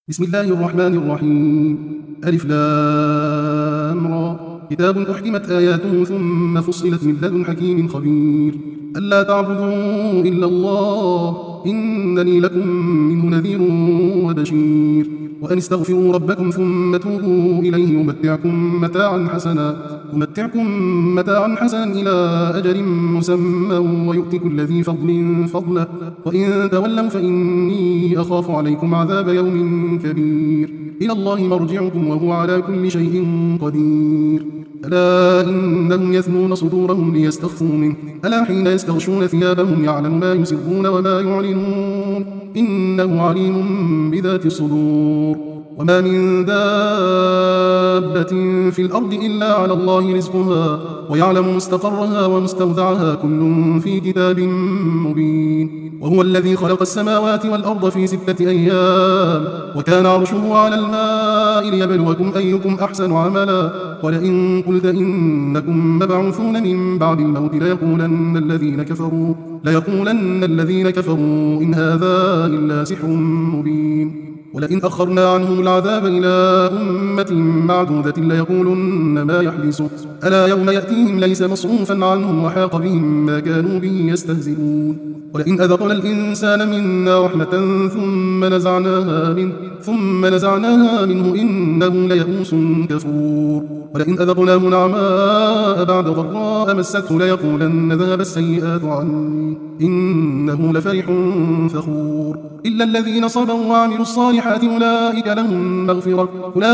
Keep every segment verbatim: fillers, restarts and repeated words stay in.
بسم الله الرحمن الرحيم. ألف لام را. كتاب أحكمت آياته ثم فصلت من لدن حكيم خبير. ألا تعبدوا إلا الله إنني لكم منه نذير وبشير. وأن استغفروا ربكم ثم توبوا إليه يمتعكم متاعا حسنا يمتعكم متاعا حسنا إلى أجل مسمى ويؤتي كل ذي فضل فضله وإن تولوا فإني أخاف عليكم عذاب يوم كبير. إلى الله مرجعكم وهو على كل شيء قدير. ألا إنهم يثنون صدورهم ليستخفوا منه ألا حين يستغشون ثيابهم يعلم ما يسرون وما يعلنون إنه عليم بذات الصدور. وما من دابة في الأرض إلا على الله رزقها ويعلم مستقرها ومستودعها كل في كتاب مبين. وهو الذي خلق السماوات والأرض في ستة أيام وكان عرشه على الماء ليبلوكم أيكم أحسن عملا. ولئن قلت إنكم مبعوثون من بعد الموت ليقولن الذين كفروا ليقولن الذين كفروا إن هذا إلا سحر مبين. ولئن أخرنا عنهم العذاب إلى أمة معدودة ليقولن ما يحبسه ألا يوم يأتيهم ليس مصروفا عنهم وحاق بهم ما كانوا به يستهزئون. ولئن أذقنا الإنسان منا رحمة ثم نزعناها منه ثم نزعناها منه إنه ليئوس كفور. ولئن أذقناه نعماء بعد ضراء مسته ليقولن ذهب السيئات عني إنه لفرح فخور. إلا الذين صبروا وعملوا الصالحات أولئك لهم مغفرة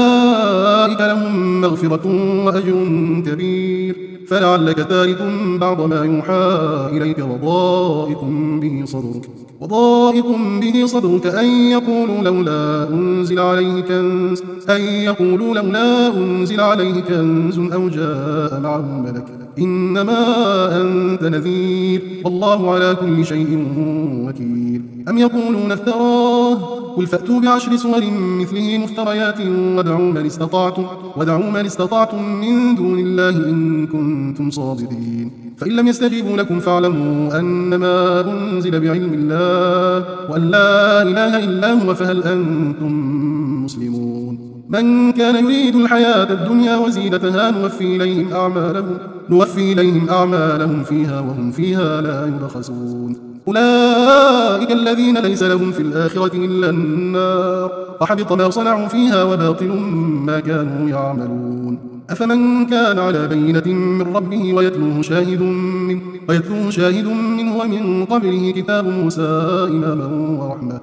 أولئك لهم مغفرة وأجر كبير. فلعلك تارك بعض ما يوحى إليك وضائق به صدرك وضائق به صدرك أن يقولوا لولا أنزل عليه كنز أن يقولوا لولا أنزل عليه كنز أو جاء معه ملك إنما أنت نذير والله على كل شيء وكيل. أم يقولون افتراه قل فأتوا بعشر سور مثله مفتريات وادعوا من استطعتم وادعوا من استطعتم من دون الله إن كنتم صادقين. فإن لم يستجيبوا لكم فاعلموا أنما أنزل بعلم الله وأن لا إله إلا هو فهل أنتم مسلمون. من كان يريد الحياة الدنيا وزينتها نوفي إليهم أعمالهم نوفي إليهم أعمالهم فيها وهم فيها لا يبخسون. أولئك الذين ليس لهم في الآخرة إلا النار وحبط ما صنعوا فيها وباطل ما كانوا يعملون. أفمن كان على بينة من ربه ويتلوه شاهد منه ويتلوه شاهد منه ومن قبله كتاب موسى إماما ورحمة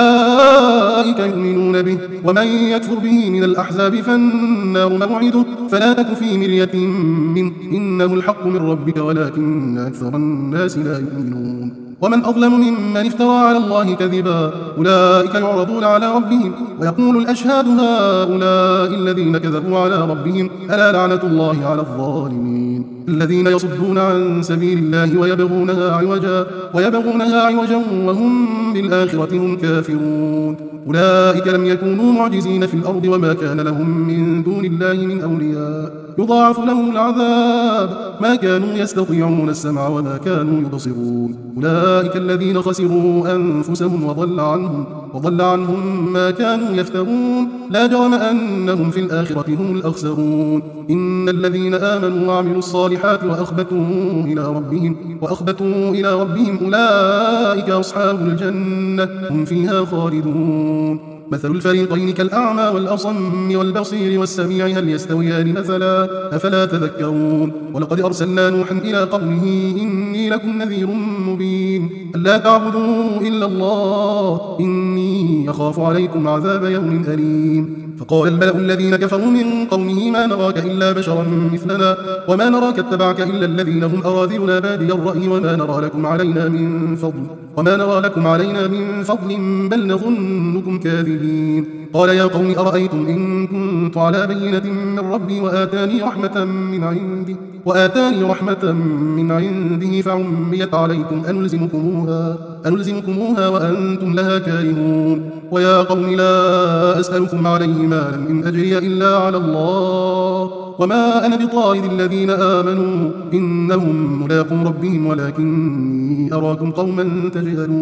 أولئك يؤمنون به ومن يكفر به من الأحزاب فالنار موعده فلا تك في مرية منه إنه الحق من ربك ولكن أكثر الناس لا يؤمنون. ومن أظلم ممن افترى على الله كذبا أولئك يعرضون على ربهم ويقول الأشهاد هؤلاء الذين كذبوا على ربهم ألا لعنة الله على الظالمين. الذين يصدون عن سبيل الله ويبغونها عوجا ويبغونها عوجا وهم بالآخرة هم كافرون. أولئك لم يكونوا معجزين في الأرض وما كان لهم من دون الله من أولياء يضاعف لهم العذاب ما كانوا يستطيعون السمع وما كانوا يبصرون. أولئك الذين خسروا أنفسهم وضل عنهم وضل عنهم ما كانوا يفترون. لا جرم أنهم في الآخرة هم الأخسرون. إن الذين آمنوا وعملوا الصالحات وأخبتوا إلى ربهم وأخبتوا إلى ربهم أولئك أصحاب الجنة هم فيها خالدون. مثل الفريقين كالأعمى والأصم والبصير والسميع هل يستويان مثلا أفلا تذكرون. ولقد أرسلنا نوحا إلى قومه إني لكم نذير مبين ألا تعبدوا إلا الله إني أخاف عليكم عذاب يوم أليم. فقال الملأ الذين كفروا من قومه ما نراك إلا بشرا مثلنا وما نراك اتبعك إلا الذين هم أراذلنا بادي الرأي وما نرى لكم علينا من فضل وما نرى لكم علينا من فضل بل نظنكم كاذبين. قال يا قوم أرأيتم إن كنت على بينة من ربي وآتاني رحمة من عنده وآتاني رحمة من عنده فعميت عليكم أنلزمكموها أنلزمكموها وأنتم لها كارهون. ويا قوم لا أسألكم عليه مالا إن أجري إلا على الله وما أنا بطارد الذين آمنوا إنهم ملاقو ربهم ولكني أراكم قوما تجهلون.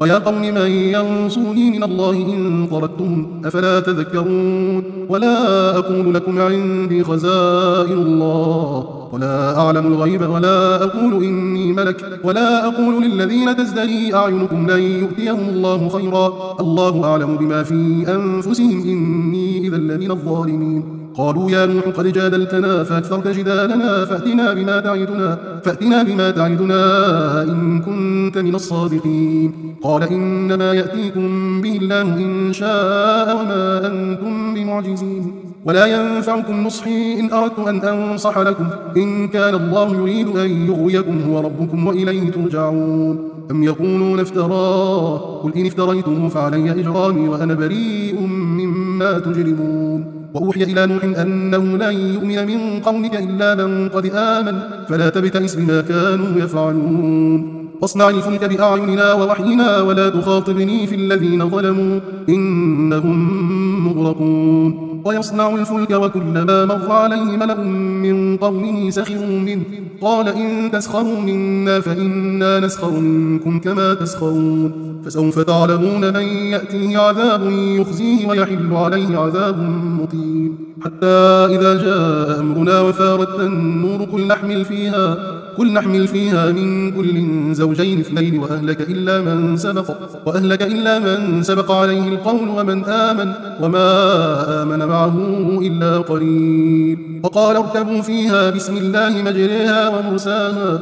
ويا قوم من ينصرني من الله إن طردتهم أفلا تذكرون ولا أقول لكم عندي خزائن الله ولا أعلم الغيب ولا أقول إني ملك ولا أقول للذين تزدري أعينكم لن يؤتيهم الله خيرا الله أعلم بما في أنفسهم إني إذا لمن الظالمين قالوا يا نوح قد جادلتنا فأكثرت جدالنا فأتنا بما تعدنا فأتنا بما تعدنا إن كنت من الصادقين قال إنما يأتيكم به الله إن شاء وما أنتم بمعجزين ولا ينفعكم نصحي إن أردت أن أنصح لكم إن كان الله يريد أن يغويكم هو ربكم وإليه ترجعون أم يقولون افتراه قل إن افتريته فعلي إجرامي وأنا بريء مما تجرمون وأوحي إلى نوح أنه لن يؤمن من قومك إلا من قد آمن فلا تبتئس بما كانوا يفعلون واصنع الفلك بأعيننا ووحينا ولا تخاطبني في الذين ظلموا إنهم مغرقون ويصنع الفلك وكلما مر عليه ملأ من قومه سخروا منه قال إن تسخروا منا فإنا نسخر منكم كما تسخرون فسوف تعلمون من يأتيه عذاب يخزيه ويحل عليه عذاب مقيم حتى إذا جاء أمرنا وفارت النور قل نحمل فيها قل نحمل فيها من كل زوجين اثنين وأهلك إلا من سبق وأهلك إلا من سبق عليه القول ومن آمن وما آمن معه إلا قليل وقال اركبوا فيها بسم الله مجريها ومرساها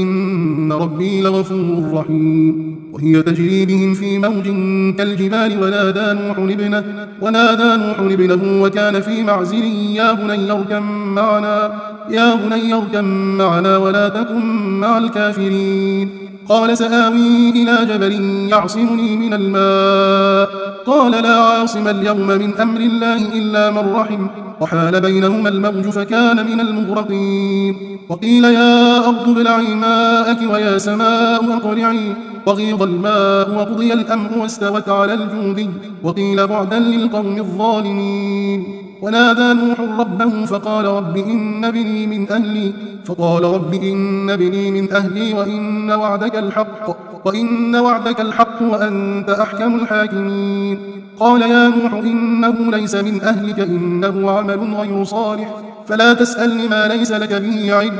إن ربي لغفور رحيم وهي تجري بهم في موج كالجبال ونادى نوح ابنه ونادى نوح ابنه وكان في معزل يا بني اركب معنا يا بني اركب معنا ولا تكن مع الكافرين قال سآوي إلى جبل يعصمني من الماء قال لا عاصم اليوم من أمر الله إلا من رحم وحال بينهما الموج فكان من المغرقين وقيل يا أرض ابلعي ماءك ويا سماء أقلعي وغيض الماء وقضي الأمر واستوت على الجودي وقيل بعدا للقوم الظالمين ونادى نوح ربه فقال رب إن ابني من أهلي فقال رب إن ابني من أهلي وإن وعدك الحق وإن وعدك الحق وأنت أحكم الحاكمين قال يا نوح إنه ليس من أهلك إنه عمل غير صالح فلا تسألني ما ليس لك به علم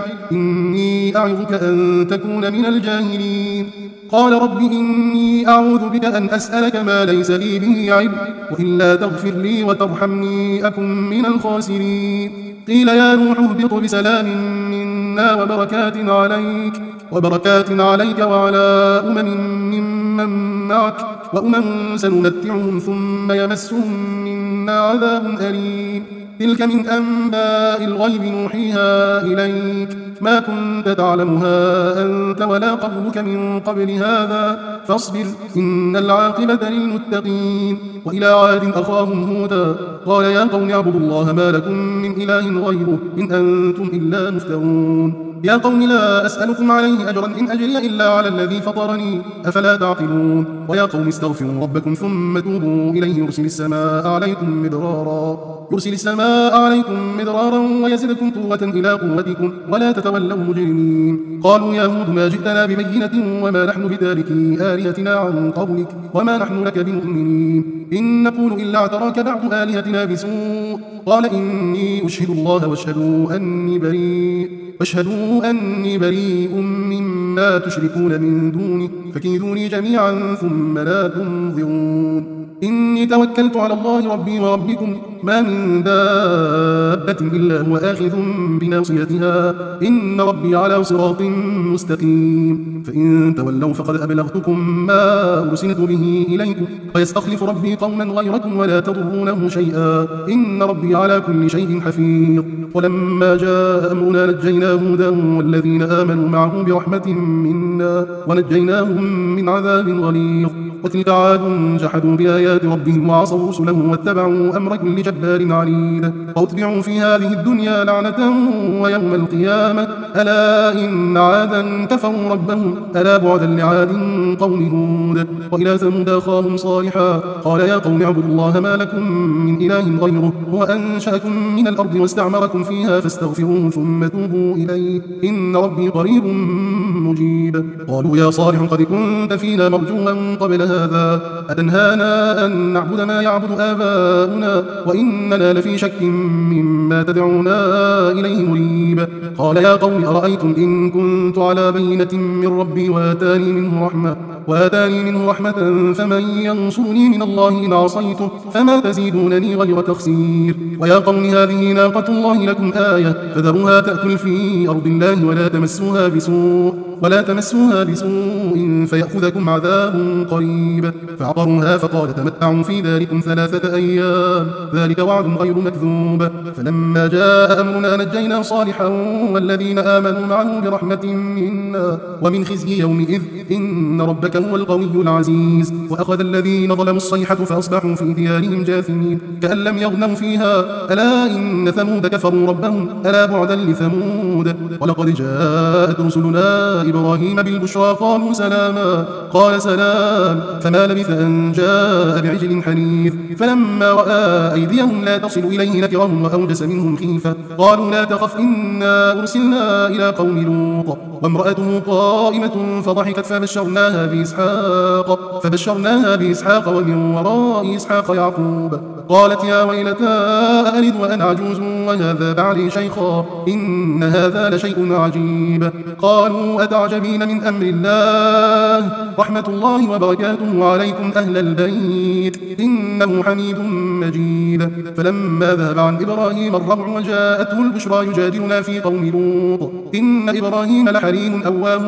إني أعظك أن تكون من الجاهلين قال رب إني أعوذ بك أن أسألك ما ليس لي به علم وإلا تغفر لي وترحمني أكن من الخاسرين قيل يا نوح اهبط بسلام منا وبركات عليك وبركات عليك وعلى أمم ممن معك وأمم سنمتعهم ثم يمسهم منا عذاب أليم تلك من أنباء الغيب نوحيها إليك ما كنت تعلمها أنت ولا قومك من قبل هذا فاصبر إن العاقبة للمتقين وإلى عاد أخاهم هودا قال يا قوم اعبدوا الله ما لكم من إله غيره إن أنتم إلا مفترون يا قوم لا أسألكم عليه أجرا إن أجري إلا على الذي فطرني أفلا تعقلون ويا قوم استغفروا ربكم ثم توبوا إليه يرسل السماء عليكم مدرارا يرسل السماء عليكم مدرارا ويزدكم قوة إلى قوتكم ولا تتولوا مجرمين قالوا يا هود ما جئتنا ببينة وما نحن بتاركي آلهتنا عن قولك وما نحن لك بمؤمنين إن نقول إلا اعتراك بعض آلهتنا بسوء قال إني أشهد الله واشهدوا أني بريء واشهدوا أني بريء مما تشركون من دوني فكيدوني جميعا ثم لا تنظرون إني توكلت على الله ربي وربكم ما من دابة إلا هو آخذ بناصيتها إن ربي على صراط مستقيم فإن تولوا فقد أبلغتكم ما أرسلت به إليكم ويستخلف ربي قوما غيركم ولا تضرونه شيئا إن ربي على كل شيء حفيظ ولما جاء أمرنا نجينا هودا والذين آمنوا معه برحمة منا ونجيناهم من عذاب غليظ وتلك عاد جحدوا بآيات ربهم وعصوا رسله واتبعوا أمر كل جبار عنيد واتبعوا في هذه الدنيا لعنة ويوم القيامة ألا إن عادا كفروا ربهم ألا بعدا لعاد قوم هود وإلى ثمود أخاهم صالحا قال يا قوم اعبدوا الله ما لكم من إله غيره هو أنشأكم من الأرض واستعمركم فيها فاستغفروه ثم توبوا إليه إن ربي قريب مجيب قالوا يا صالح قد كنت فينا مرجوا قبل هذا أتنهانا أن نعبد ما يعبد آباؤنا وإننا لفي شك مما تدعونا إليه مريب. قال يا قوم أرأيتم إن كنت على بينة من ربي وآتاني منه رحمة وآتاني منه رحمة فمن ينصرني من الله إن عصيته فما تزيدونني غير تخسير. ويا قوم هذه ناقة الله لكم آية فذروها تأكل في أرض الله ولا تمسوها بسوء ولا تمسوها بسوء فيأخذكم عذاب قريب. فعقروها فقال تمتعوا في داركم ثلاثة أيام ذلك وعد غير مكذوب. فلما جاء أمرنا نجينا صالحا والذين آمنوا معه برحمة منا ومن خزي يومئذ إن ربك هو القوي العزيز. وأخذ الذين ظلموا الصيحة فأصبحوا في ديارهم جاثمين كأن لم يغنوا فيها ألا إن ثمود كفروا ربهم ألا بعدا لثمود. ولقد جاءت رسلنا إبراهيم بالبشرى قالوا سلاما قال سلام فما لبث أن جاء بعجل حنيذ. فلما رأى أيديهم لا تصل إليه نكرهم وأوجس منهم خيفة قالوا لا تخف إنا أرسلنا إلى قوم لوط وامرأته قائمة فضحكت فبشرناها بإسحاق فبشرناها بإسحاق ومن وراء إسحاق يعقوب. قالت يا ويلتى أألد وأنا عجوز وهذا بعلي شيخا إن هذا لشيء عجيب. قالوا أتعجبين من أمر الله رحمة الله وبركاته عليكم أهل البيت إنه حميد مجيد. فلما ذهب عن إبراهيم الربع وجاءته البشرى يجادلنا في قوم لوط إن إبراهيم لحليم أواه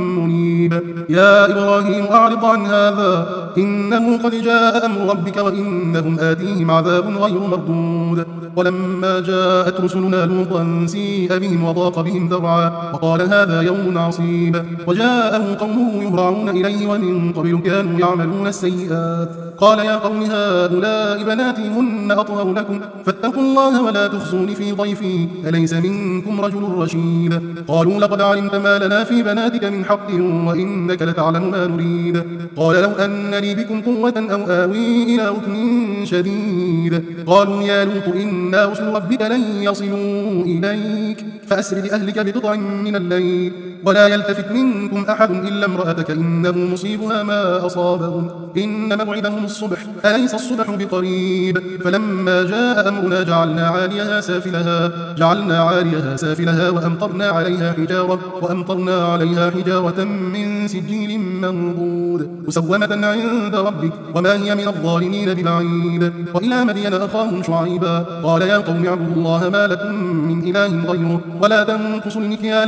منيب. يا إبراهيم أعرض عن هذا إنه قد جاء أمر ربك وإنهم آتيهم عذاب غير مردود. ولما جاءت رسلنا لوطا سيء بهم وضاق بهم ذرعا وقال هذا يوم عصيب. وجاءه قومه يهرعون إليه ومن قبل كانوا يعملون السيئات. قال يا قوم هؤلاء بناتي هن أطهر لكم فاتقوا الله ولا تخزوني في ضيفي أليس منكم رجل رشيد. قالوا لقد علمت ما لنا في بناتك من حق وإنك لتعلم ما نريد. قال لو أن لي بكم قوة أو آوي إلى ركن شديد. قالوا يا لوط إنا رسل ربك لن يصلوا إليك فأسر بأهلك بقطع من الليل ولا يلتفت منكم أحد إلا امرأتك إنه مصيبها ما أصابهم إن موعدهم الصبح أليس الصبح بقريب. فلما جاء أمرنا جعلنا عاليها سافلها جعلنا عاليها سافلها وأمطرنا عليها حجارة وأمطرنا عليها حجارة من سجيل منضود مسومة عند ربك وما هي من الظالمين ببعيد. وإلى مدين أخاهم شعيبا قال يا قوم اعبدوا الله ما لكم من إله غيره ولا تنقصوا المكيال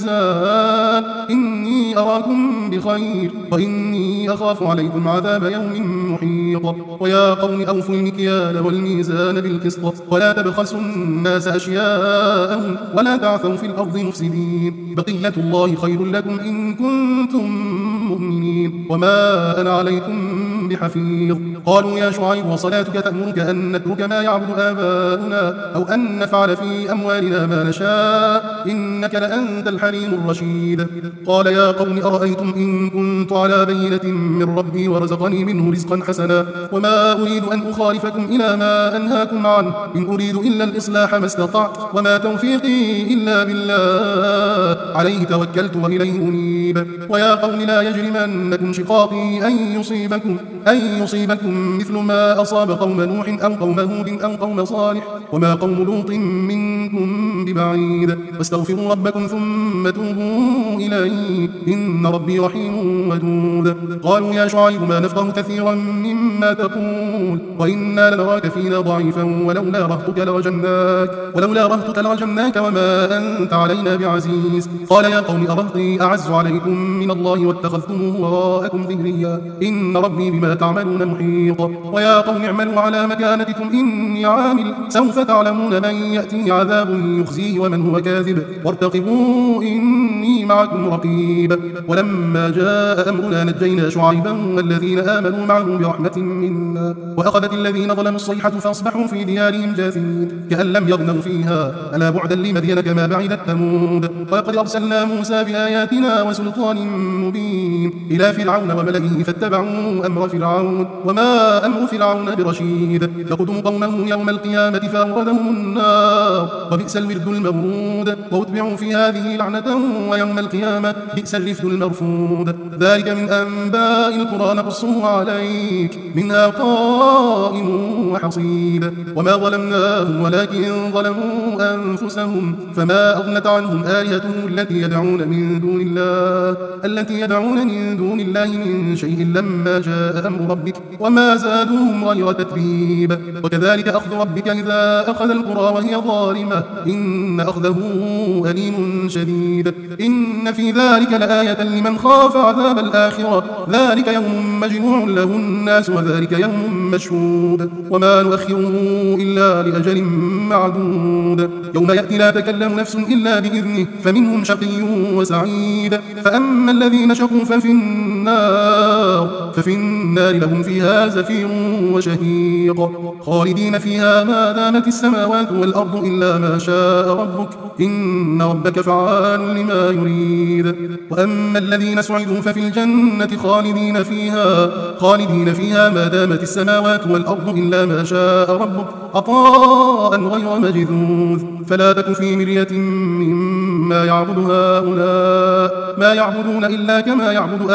والميزان إني أراكم بخير وإني أخاف عليكم عذاب يوم محيط. ويا قوم أوفوا المكيال والميزان بالقسط ولا تبخسوا الناس أشياءهم ولا تعثوا في الأرض مفسدين بقية الله خير لكم إن كنتم مؤمنين وما أنا عليكم بحفيظ. قالوا يا شعيب وصلاتك تأمرك أن نترك ما يعبد آباؤنا أو أن نفعل في أموالنا ما نشاء إنك لأنت الحليم الرشيد. قال يا قوم أرأيتم إن كنت على بينة من ربي ورزقني منه رزقا حسنا وما أريد أن أخالفكم إلى ما أنهاكم عنه إن أريد إلا الإصلاح ما استطعت وما توفيقي إلا بالله عليه توكلت وإليه أنيب. ويا قوم لا يجرمنكم شقاقي أن يصيبكم أن يصيبكم مثل ما أصاب قوم نوح أو قوم هود أو قوم صالح وما قوم لوط منكم ببعيد. واستغفروا ربكم ثم توبوا إليه إن ربي رحيم ودود. قالوا يا شعيب ما نفقه كثيرا مما تقول وإنا لنراك فينا ضعيفا ولولا رهتك لرجمناك ولولا رهتك لرجمناك وما أنت علينا بعزيز. قال يا قوم أرهطي أعز عليكم من الله واتخذتموه وراءكم ظهريا إن ربي بما تعملون محيط. ويا قوم اعملوا على مكانتكم إني عامل سوف تعلمون من يأتي عذاب يخزيه ومن هو كاذب وارتقبوا إني معكم رقيب. ولما جاء أمرنا نجينا شعيبا والذين آمنوا معه برحمة منا وأخذت الذين ظلموا الصيحة فأصبحوا في ديارهم جاثمين كأن لم يغنوا فيها ألا بعدا لمدين كما بعدت ثمود. ولقد أرسلنا أرسلنا موسى بآياتنا وسلطان مبين إلى فرعون وملئه فاتبعوا أمر فرعون وما أمر فرعون برشيد يقدم قومه يوم القيامة فأوردهم النار وبئس الورد المورود وأتبعوا في هذه لعنة ويوم القيامة بئس الرفد المرفود ذلك من أنباء القرى نقصه عليك منها قائم وحصيد وما ظلمناهم ولكن ظلموا أنفسهم فما أغنت عنهم آلهتهم التي يدعون من دون الله التي يدعون من دون الله من شيء لما جاء أمر ربك وما زادوهم غير تتبيب وكذلك أخذ ربك إذا أخذ القرى وهي ظالمة إن أخذه أليم شديد إن في ذلك لآية لمن خاف عذاب الآخرة ذلك يوم مجموع له الناس وذلك يوم مشهود وما نؤخره إلا لأجل معدود يوم يأتي لا تكلم نفس إلا بإذنه فمنهم شقي وسعيد فأما الذين شقوا ففي النار ففي النار لهم فيها زفير وشهيق خالدين فيها ما دامت السماوات والأرض إلا ما شاء ربك إن ربك فعال لما يريد وأما الذين سعدوا ففي الجنة خالدين فيها خالدين فيها ما دامت السماوات والأرض إلا ما شاء ربك عطاء غير مجذوذ فلا تك في مرية مما يعبد هؤلاء ما يعبدون إلا كما يعبد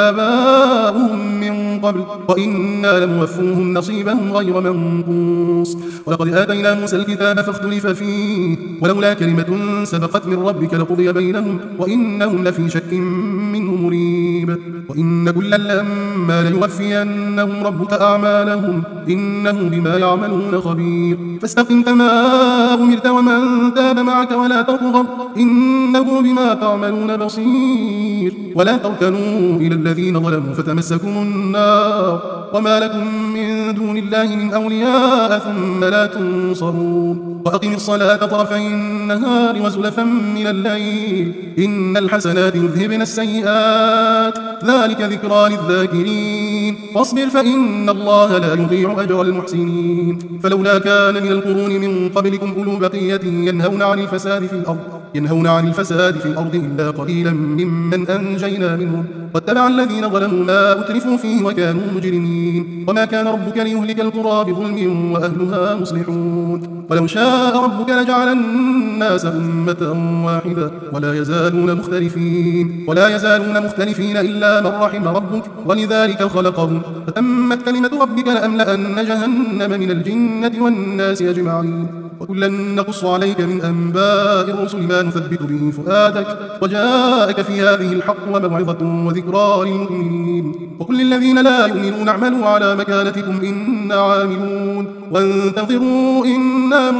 آباؤهم من قبل وإنا لموفوهم نصيبهم غير منقوص ولقد آتينا موسى الكتاب فاختلف فيه ولولا كلمة سبقت من ربك لقضي بينهم وإنهم لفي شك منه مريب وإن كلا لما ليوفينهم ربك أعمالهم إنه بما يعملون خبير فاستقم كما أمرت ومن تاب معك ولا تطغوا إنه بما تعملون بصير ولا تركنوا إلى الذين ظلموا فتمسكم النار وما لكم من دون الله من أولياء ثم لا تنصرون وأقم الصلاة طرفي النهار وزلفا من الليل إن الحسنات يذهبن السيئات ذلك ذكرى للذاكرين واصبر فإن الله لا يضيع أجر المحسنين فلولا كان من القرون من قبلكم أولو بقية ينهون عن الفساد في الأرض ينهون عن الفساد في الأرض إلا قليلا ممن أنجينا منهم واتبع الذين ظلموا ما أترفوا فيه وكانوا مجرمين وما كان ربك ليهلك القرى بظلم وأهلها مصلحون ولو شاء ربك لجعل الناس أمة واحدة ولا يزالون مختلفين ولا يزالون مختلفين إلا من رحم ربك ولذلك خلقهم فتمت كلمة ربك لأملأن جهنم من الجنة والناس أجمعين وكلا نقص عليك من أنباء الرسل ما نثبت به فؤادك وجاءك في هذه الحق وموعظة وذكرى للمؤمنين وكل الذين لا يؤمنون اعملوا على مكانتكم إنا عاملون وانتظروا إنا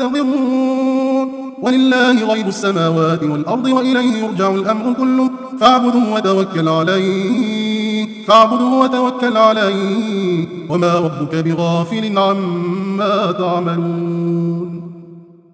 منتظرون ولله غيب السماوات والأرض وإليه يرجع الأمر كله فاعبده وتوكل عليه فاعبده وتوكل عليه وما ربك بغافل عما تعملون.